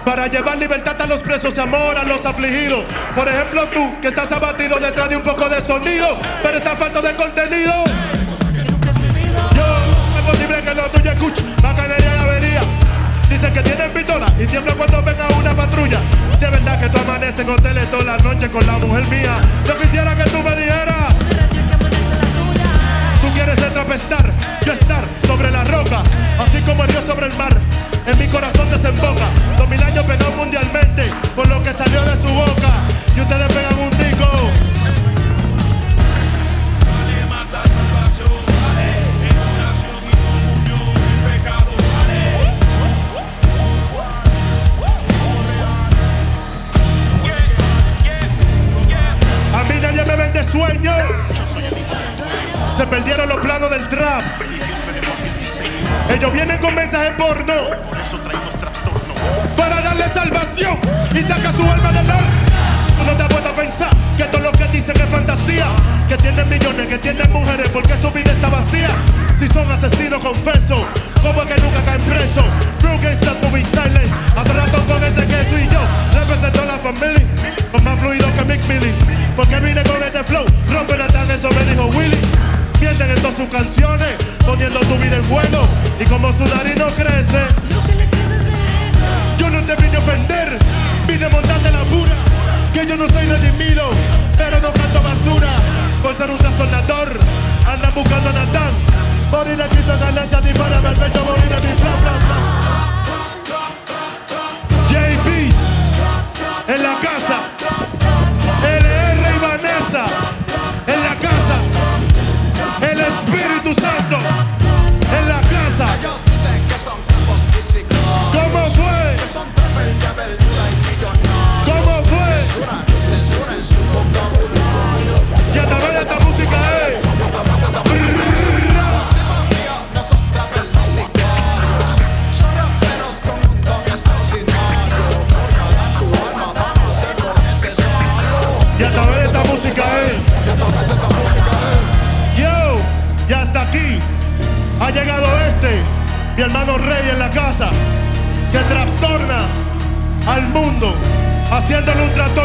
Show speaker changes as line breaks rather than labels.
para llevar libertad a los presos y amor a los afligidos. Por ejemplo, tú que estás abatido detrás de un poco de sonido, pero está falta de contenido. Yo, es posible que lo tuyo escuche bacanería y avería. Dicen que tienen pistola y tiemblan cuando venga una patrulla. Si es verdad que tú amaneces en hoteles toda la noche con la mujer mía, yo quisiera que tú me dijeras. Tú quieres trapestar, yo estar sobre la roca, así como el río sobre el mar. En mi corazón desemboca 2000 años pegado mundialmente por lo que salió de su boca. Y ustedes pegan un tico. A mí nadie me vende sueño. Se perdieron los planos del trap. Ellos vienen con mensajes porno.
Por eso traemos trastorno.
Para darle salvación y saca su alma del mar. Tú no te has puesto a pensar que todo lo que dicen es fantasía. Que tienen millones, que tienen mujeres, porque su vida está vacía. Si son asesinos, confeso, como que nunca caen presos. True gangsters moving silence. Hace rato con ese queso y yo represento a la familia con más fluido que Mick Millie. Porque vine con este flow, rompen a tan, eso me dijo Willy. Pierden en todas sus canciones, poniendo tu vida en juego. Y como su nariz no crece, yo no te vine a ofender, vine a montarte la pura. Que yo no soy redimido, pero no canto basura. Por ser un trastornador, andan buscando a Natán. Morir aquí son ganancias, dispárame al pecho, morir en mi plan, plan, plan. JB, en la casa. LR y Vanessa, en la casa. El Espíritu Santo, en la casa.
Ellos dicen que son capos y psicólogos.
¿Cómo fue?
Que son trapel de verdura y millonarios.
¿Cómo fue?
Censura en su vocabulario.
Y a través de esta música es
No son trapel ni sicarios. Son raperos con un don extraordinario. Por cada tu alma vamos a hacer lo necesario.
y a través de esta música es. Yo, y hasta aquí ha llegado mi hermano Rey en la casa, que trastorna al mundo, haciéndole un trastorno